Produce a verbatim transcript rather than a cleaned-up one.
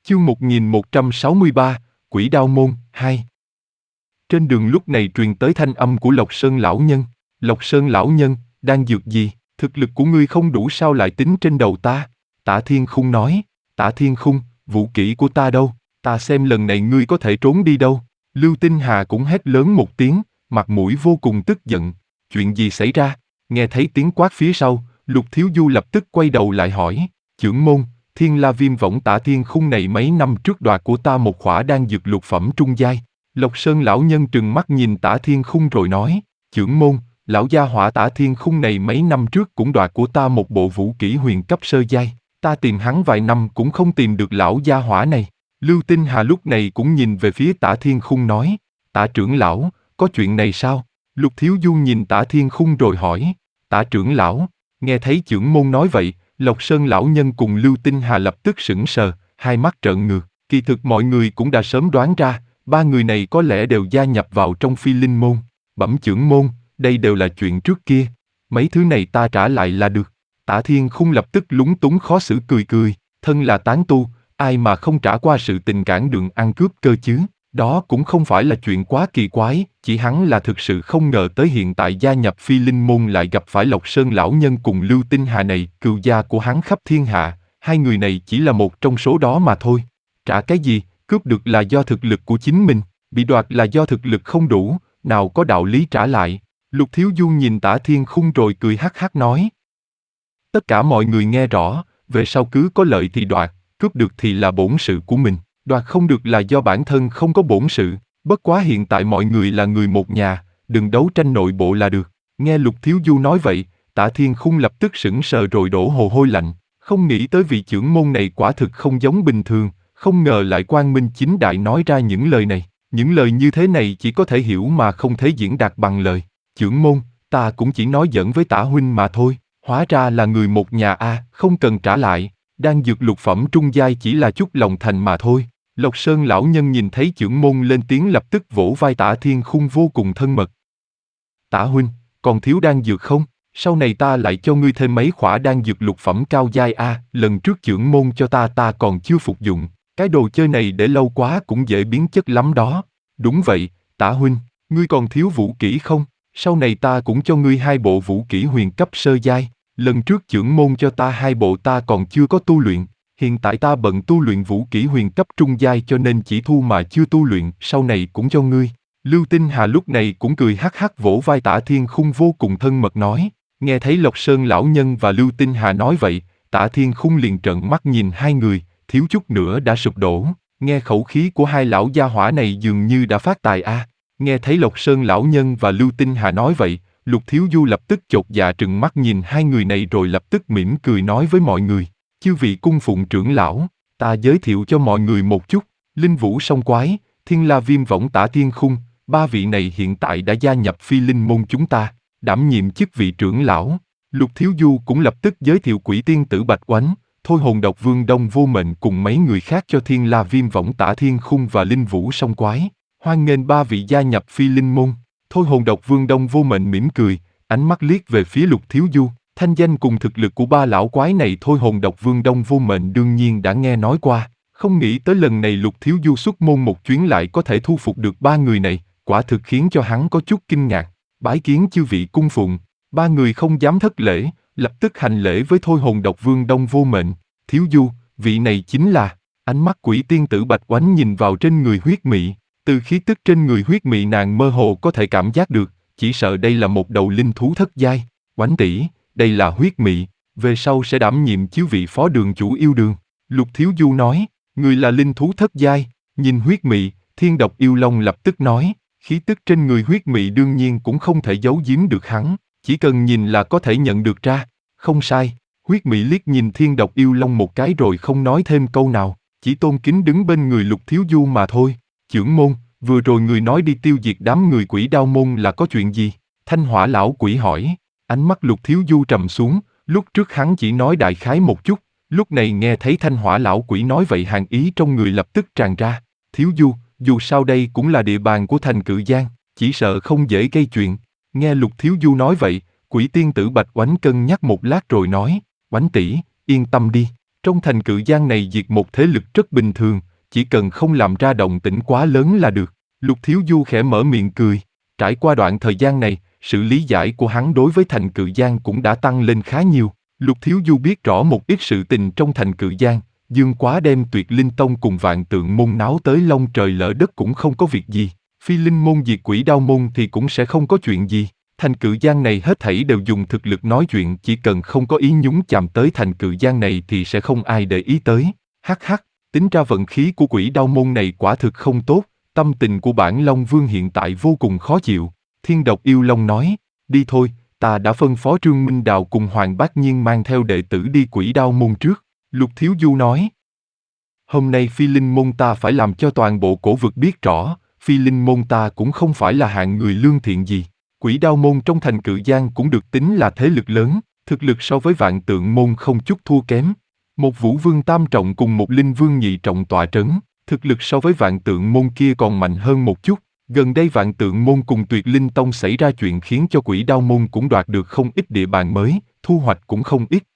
Chương một nghìn một trăm sáu mươi ba, Quỷ Đao Môn, hai. Trên đường lúc này truyền tới thanh âm của Lộc Sơn lão nhân. Lộc Sơn lão nhân, đang dược gì? Thực lực của ngươi không đủ sao lại tính trên đầu ta? Tả Thiên Khung nói. Tả Thiên Khung, vũ kỹ của ta đâu? Ta xem lần này ngươi có thể trốn đi đâu? Lưu Tinh Hà cũng hét lớn một tiếng, mặt mũi vô cùng tức giận. Chuyện gì xảy ra? Nghe thấy tiếng quát phía sau, Lục Thiếu Du lập tức quay đầu lại hỏi. Chưởng môn, Thiên La Viêm Võng Tả Thiên Khung này mấy năm trước đoạt của ta một khỏa đan dược lục phẩm trung giai. Lộc Sơn lão nhân trừng mắt nhìn Tả Thiên Khung rồi nói. Chưởng môn, lão gia hỏa Tả Thiên Khung này mấy năm trước cũng đoạt của ta một bộ vũ kỹ huyền cấp sơ giai. Ta tìm hắn vài năm cũng không tìm được lão gia hỏa này. Lưu Tinh Hà lúc này cũng nhìn về phía Tả Thiên Khung nói. Tả trưởng lão, có chuyện này sao? Lục Thiếu Du nhìn Tả Thiên Khung rồi hỏi. Tả trưởng lão, nghe thấy chưởng môn nói vậy, Lộc Sơn lão nhân cùng Lưu Tinh Hà lập tức sững sờ, hai mắt trợn ngược. Kỳ thực mọi người cũng đã sớm đoán ra, ba người này có lẽ đều gia nhập vào trong Phi Linh môn. Bẩm chưởng môn, đây đều là chuyện trước kia. Mấy thứ này ta trả lại là được. Tả Thiên Khung lập tức lúng túng khó xử cười cười. Thân là tán tu, ai mà không trả qua sự tình cản đường ăn cướp cơ chứ? Đó cũng không phải là chuyện quá kỳ quái, chỉ hắn là thực sự không ngờ tới hiện tại gia nhập Phi Linh môn lại gặp phải Lộc Sơn lão nhân cùng Lưu Tinh Hà này, cừu gia của hắn khắp thiên hạ, hai người này chỉ là một trong số đó mà thôi. Trả cái gì, cướp được là do thực lực của chính mình, bị đoạt là do thực lực không đủ, nào có đạo lý trả lại. Lục Thiếu Du nhìn Tả Thiên Khung rồi cười hắc hắc nói. Tất cả mọi người nghe rõ, về sau cứ có lợi thì đoạt, cướp được thì là bổn sự của mình. Đoạt không được là do bản thân không có bổn sự, bất quá hiện tại mọi người là người một nhà, đừng đấu tranh nội bộ là được. Nghe Lục Thiếu Du nói vậy, Tả Thiên Khung lập tức sững sờ rồi đổ mồ hôi lạnh, không nghĩ tới vị chưởng môn này quả thực không giống bình thường, không ngờ lại quang minh chính đại nói ra những lời này. Những lời như thế này chỉ có thể hiểu mà không thể diễn đạt bằng lời. Chưởng môn, ta cũng chỉ nói giỡn với Tả huynh mà thôi, hóa ra là người một nhà a, không cần trả lại, đang dược lục phẩm trung giai chỉ là chút lòng thành mà thôi. Lộc Sơn lão nhân nhìn thấy chưởng môn lên tiếng lập tức vỗ vai Tả Thiên Khung vô cùng thân mật. Tả huynh, còn thiếu đan dược không? Sau này ta lại cho ngươi thêm mấy khỏa đan dược lục phẩm cao giai a, lần trước chưởng môn cho ta ta còn chưa phục dụng, cái đồ chơi này để lâu quá cũng dễ biến chất lắm đó. Đúng vậy, Tả huynh, ngươi còn thiếu vũ kỹ không? Sau này ta cũng cho ngươi hai bộ vũ kỹ huyền cấp sơ giai, lần trước chưởng môn cho ta hai bộ ta còn chưa có tu luyện. Hiện tại ta bận tu luyện vũ kỹ huyền cấp trung giai cho nên chỉ thu mà chưa tu luyện, sau này cũng cho ngươi. Lưu Tinh Hà lúc này cũng cười hắc hắc vỗ vai Tả Thiên Khung vô cùng thân mật nói. Nghe thấy Lộc Sơn lão nhân và Lưu Tinh Hà nói vậy, Tả Thiên Khung liền trợn mắt nhìn hai người, thiếu chút nữa đã sụp đổ. Nghe khẩu khí của hai lão gia hỏa này dường như đã phát tài a. À. Nghe thấy Lộc Sơn lão nhân và Lưu Tinh Hà nói vậy, Lục Thiếu Du lập tức chột dạ trừng mắt nhìn hai người này rồi lập tức mỉm cười nói với mọi người. Chư vị cung phụng trưởng lão, ta giới thiệu cho mọi người một chút, Linh Vũ Song Quái, Thiên La Viêm Võng Tả Thiên Khung, ba vị này hiện tại đã gia nhập Phi Linh môn chúng ta, đảm nhiệm chức vị trưởng lão. Lục Thiếu Du cũng lập tức giới thiệu Quỷ Tiên Tử Bạch Oánh, Thôi Hồn Độc Vương Đông Vô Mệnh cùng mấy người khác cho Thiên La Viêm Võng Tả Thiên Khung và Linh Vũ Song Quái, hoan nghênh ba vị gia nhập Phi Linh môn. Thôi Hồn Độc Vương Đông Vô Mệnh mỉm cười, ánh mắt liếc về phía Lục Thiếu Du. Thanh danh cùng thực lực của ba lão quái này Thôi Hồn Độc Vương Đông Vô Mệnh đương nhiên đã nghe nói qua, không nghĩ tới lần này Lục Thiếu Du xuất môn một chuyến lại có thể thu phục được ba người này, quả thực khiến cho hắn có chút kinh ngạc. Bái kiến chư vị cung phụng, ba người không dám thất lễ, lập tức hành lễ với Thôi Hồn Độc Vương Đông Vô Mệnh. Thiếu Du, vị này chính là, ánh mắt Quỷ Tiên Tử Bạch Oánh nhìn vào trên người huyết mị, từ khí tức trên người huyết mị nàng mơ hồ có thể cảm giác được, chỉ sợ đây là một đầu linh thú thất giai. Oánh tỷ, đây là huyết mị, về sau sẽ đảm nhiệm chiếu vị phó đường chủ yêu đường. Lục Thiếu Du nói, người là linh thú thất giai, nhìn huyết mị, Thiên Độc Yêu Long lập tức nói, khí tức trên người huyết mị đương nhiên cũng không thể giấu giếm được hắn, chỉ cần nhìn là có thể nhận được ra. Không sai, huyết mị liếc nhìn Thiên Độc Yêu Long một cái rồi không nói thêm câu nào, chỉ tôn kính đứng bên người Lục Thiếu Du mà thôi. Chưởng môn, vừa rồi người nói đi tiêu diệt đám người Quỷ Đao môn là có chuyện gì? Thanh Hỏa lão quỷ hỏi. Ánh mắt Lục Thiếu Du trầm xuống, lúc trước hắn chỉ nói đại khái một chút, lúc này nghe thấy Thanh Hỏa lão quỷ nói vậy hàn ý trong người lập tức tràn ra. Thiếu Du, dù sao đây cũng là địa bàn của thành Cự Giang, chỉ sợ không dễ gây chuyện. Nghe Lục Thiếu Du nói vậy, Quỷ Tiên Tử Bạch Oánh cân nhắc một lát rồi nói, Oánh tỷ, yên tâm đi, Trong thành Cự Giang này diệt một thế lực rất bình thường, chỉ cần không làm ra động tĩnh quá lớn là được. Lục Thiếu Du khẽ mở miệng cười. Trải qua đoạn thời gian này, sự lý giải của hắn đối với thành Cự Giang cũng đã tăng lên khá nhiều. Lục Thiếu Du biết rõ một ít sự tình trong thành Cự Giang, Dương Quá đem Tuyệt Linh Tông cùng Vạn Tượng Môn náo tới long trời lỡ đất cũng không có việc gì. Phi Linh Môn diệt Quỷ Đao Môn thì cũng sẽ không có chuyện gì. Thành Cự Giang này hết thảy đều dùng thực lực nói chuyện, chỉ cần không có ý nhúng chàm tới thành Cự Giang này thì sẽ không ai để ý tới. Hắc hắc, tính ra vận khí của Quỷ Đao Môn này quả thực không tốt, tâm tình của bản Long Vương hiện tại vô cùng khó chịu. Thiên Độc Yêu Long nói, đi thôi, ta đã phân phó Trương Minh Đào cùng Hoàng Bác Nhiên mang theo đệ tử đi Quỷ Đao Môn trước. Lục Thiếu Du nói, hôm nay Phi Linh Môn ta phải làm cho toàn bộ cổ vực biết rõ, Phi Linh Môn ta cũng không phải là hạng người lương thiện gì. Quỷ Đao Môn trong thành Cự Giang cũng được tính là thế lực lớn, thực lực so với Vạn Tượng Môn không chút thua kém. Một Vũ Vương tam trọng cùng một Linh Vương nhị trọng tọa trấn, thực lực so với Vạn Tượng Môn kia còn mạnh hơn một chút. Gần đây Vạn Tượng Môn cùng Tuyệt Linh Tông xảy ra chuyện khiến cho Quỷ Đao Môn cũng đoạt được không ít địa bàn mới, thu hoạch cũng không ít.